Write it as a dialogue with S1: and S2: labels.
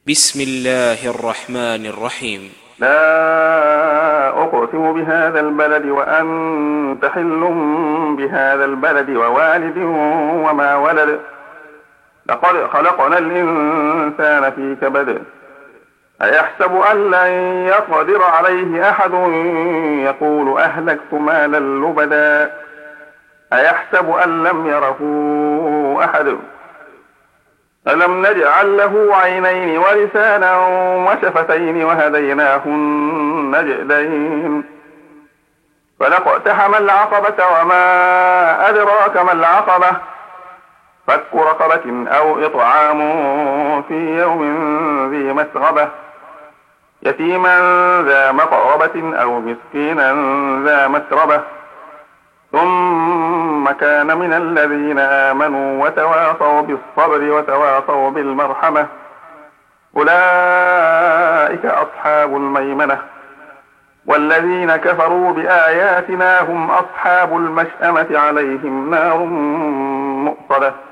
S1: بسم الله الرحمن الرحيم.
S2: لا أقسم بهذا البلد وأنت حل بهذا البلد ووالد وما ولد. لقد خلقنا الإنسان في كبد. أيحسب أن لن يقدر عليه أحد يقول أهلكت مالا لبدا. أيحسب أن لم يره أحد. ألم نجعل له عينين ولسانا وشفتين وهديناه النجدين. فلاقتحم العقبة وما أدراك ما العقبة. فك رقبة أو إطعام في يوم ذي مسغبة. يتيما ذا مقربة أو مسكينا ذا مسربة. ثم كان من الذين آمنوا وتواصوا بالصبر وتواصوا بالمرحمة. أولئك أصحاب الميمنة. والذين كفروا بآياتنا هم أصحاب المشأمة عليهم نار مؤصدة.